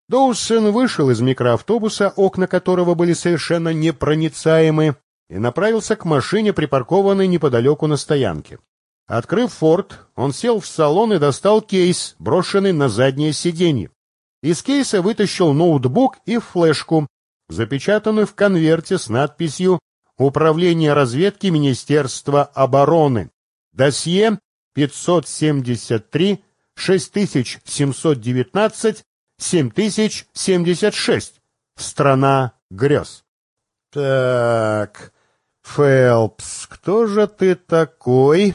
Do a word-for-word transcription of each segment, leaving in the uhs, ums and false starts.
Доусон вышел из микроавтобуса, окна которого были совершенно непроницаемы, и направился к машине, припаркованной неподалеку на стоянке. Открыв форт, он сел в салон и достал кейс, брошенный на заднее сиденье. Из кейса вытащил ноутбук и флешку, запечатанную в конверте с надписью «Управление разведки Министерства обороны». Досье пятьсот семьдесят три шесть тысяч семьсот девятнадцать семь тысяч семьдесят шесть. Страна грез. Так, Фелпс, кто же ты такой?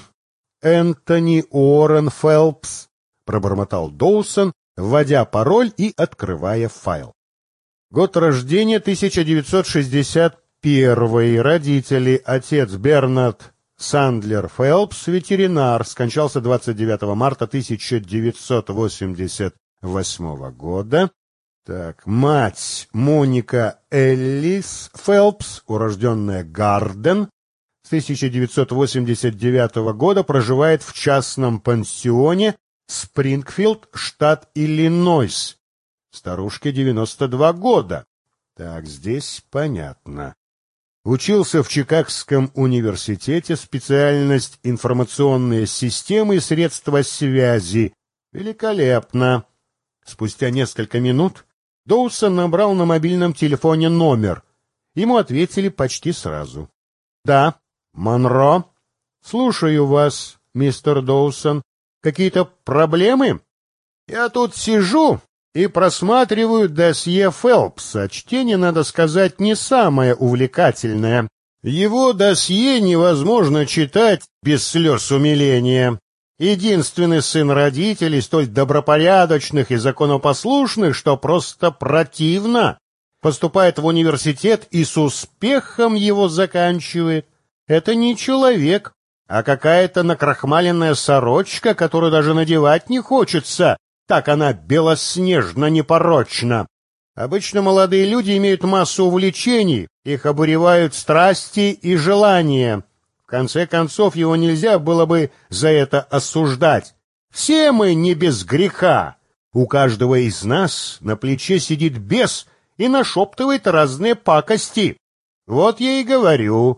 Энтони Уоррен Фелпс, пробормотал Доусон, вводя пароль и открывая файл. Год рождения тысяча девятьсот шестьдесят первый. Родители: отец Бернард Сандлер Фелпс, ветеринар, скончался двадцать девятого марта тысяча девятьсот восемьдесят восьмого года. Так, мать Моника Эллис Фелпс, урожденная Гарден, с тысяча девятьсот восемьдесят девятого года проживает в частном пансионе Спрингфилд, штат Иллинойс. Старушке девяносто два года. Так, здесь понятно. Учился в Чикагском университете, специальность информационные системы и средства связи. Великолепно. Спустя несколько минут Доусон набрал на мобильном телефоне номер. Ему ответили почти сразу. Да, Монро. Слушаю вас, мистер Доусон. Какие-то проблемы? Я тут сижу и просматриваю досье Фелпса. Чтение, надо сказать, не самое увлекательное. Его досье невозможно читать без слез умиления. Единственный сын родителей, столь добропорядочных и законопослушных, что просто противно. Поступает в университет и с успехом его заканчивает. Это не человек, а какая-то накрахмаленная сорочка, которую даже надевать не хочется. Так она белоснежно непорочна. Обычно молодые люди имеют массу увлечений, их обуревают страсти и желания. В конце концов, его нельзя было бы за это осуждать. Все мы не без греха. У каждого из нас на плече сидит бес и нашептывает разные пакости. Вот я и говорю.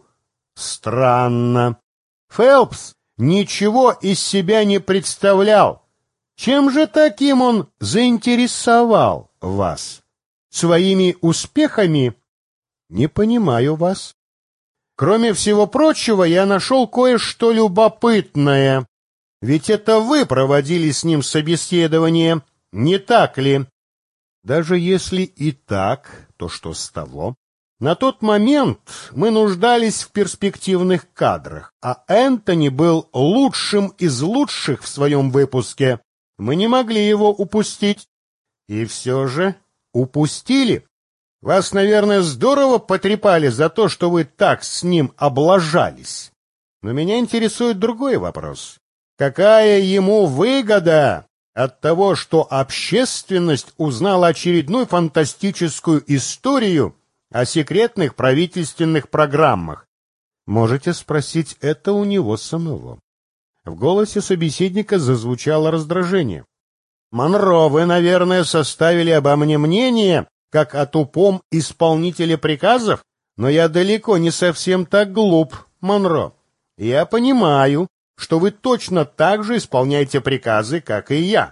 Странно. Фелпс ничего из себя не представлял. Чем же таким он заинтересовал вас? Своими успехами? Не понимаю вас. Кроме всего прочего, я нашел кое-что любопытное. Ведь это вы проводили с ним собеседование, не так ли? Даже если и так, то что с того? На тот момент мы нуждались в перспективных кадрах, а Энтони был лучшим из лучших в своем выпуске. Мы не могли его упустить. И все же упустили. Вас, наверное, здорово потрепали за то, что вы так с ним облажались. Но меня интересует другой вопрос. Какая ему выгода от того, что общественность узнала очередную фантастическую историю о секретных правительственных программах? Можете спросить это у него самого. В голосе собеседника зазвучало раздражение. Монро, вы, наверное, составили обо мне мнение, как о тупом исполнителе приказов, но я далеко не совсем так глуп, Монро. Я понимаю, что вы точно так же исполняете приказы, как и я.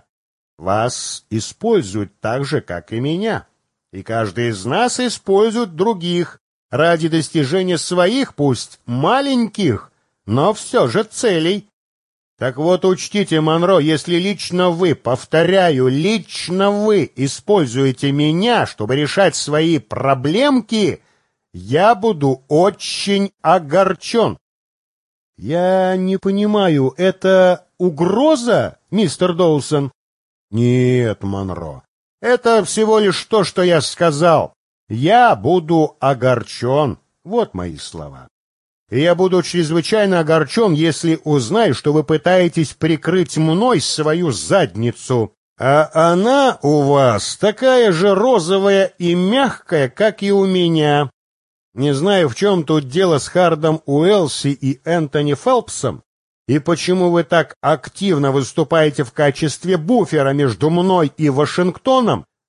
Вас используют так же, как и меня. И каждый из нас использует других ради достижения своих, пусть маленьких, но все же целей. Так вот, учтите, Монро, если лично вы, повторяю, лично вы используете меня, чтобы решать свои проблемки, я буду очень огорчен. Я не понимаю, это угроза, мистер Доусон? Нет, Монро, это всего лишь то, что я сказал. Я буду огорчен. Вот мои слова. И я буду чрезвычайно огорчен, если узнаю, что вы пытаетесь прикрыть мной свою задницу. А она у вас такая же розовая и мягкая, как и у меня. Не знаю, в чем тут дело с Хардом Уэлси и Энтони Фелпсом, и почему вы так активно выступаете в качестве буфера между мной и Вашингтоном,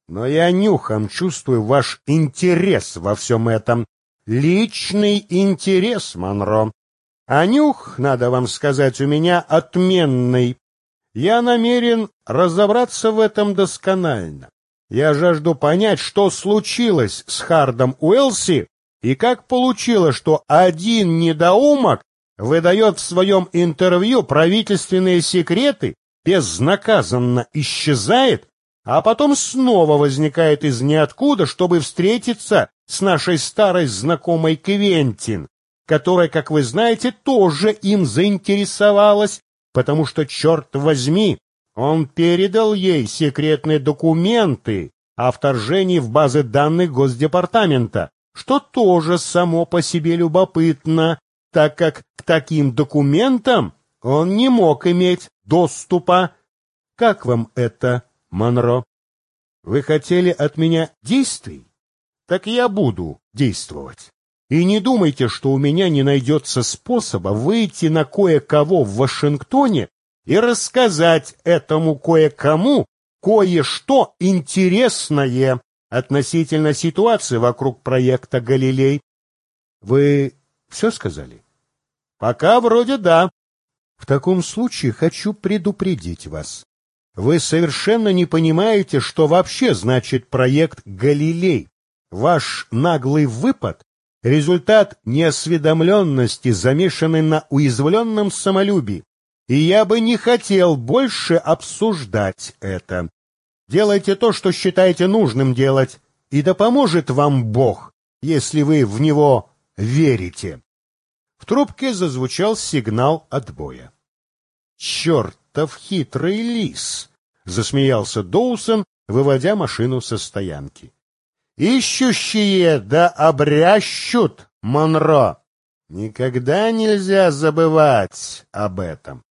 Но я нюхом чувствую ваш интерес во всем этом. Личный интерес, Монро. А нюх, надо вам сказать, у меня отменный. Я намерен разобраться в этом досконально. Я жажду понять, что случилось с Хардом Уэлси и как получилось, что один недоумок выдает в своем интервью правительственные секреты, безнаказанно исчезает, а потом снова возникает из ниоткуда, чтобы встретиться с нашей старой знакомой Квентин, которая, как вы знаете, тоже им заинтересовалась, потому что, черт возьми, он передал ей секретные документы о вторжении в базы данных Госдепартамента, что тоже само по себе любопытно, так как к таким документам он не мог иметь доступа. Как вам это, Монро? Вы хотели от меня действий? Так я буду действовать. И не думайте, что у меня не найдется способа выйти на кое-кого в Вашингтоне и рассказать этому кое-кому кое-что интересное относительно ситуации вокруг проекта «Галилей». Вы все сказали? Пока вроде да. В таком случае хочу предупредить вас. Вы совершенно не понимаете, что вообще значит проект «Галилей». Ваш наглый выпад — результат неосведомленности, замешанной на уязвленном самолюбии. И я бы не хотел больше обсуждать это. Делайте то, что считаете нужным делать, и да поможет вам Бог, если вы в Него верите. В трубке зазвучал сигнал отбоя. «Чертов хитрый лис!» — засмеялся Доусон, выводя машину со стоянки. «Ищущие да обрящут, Монро! Никогда нельзя забывать об этом!»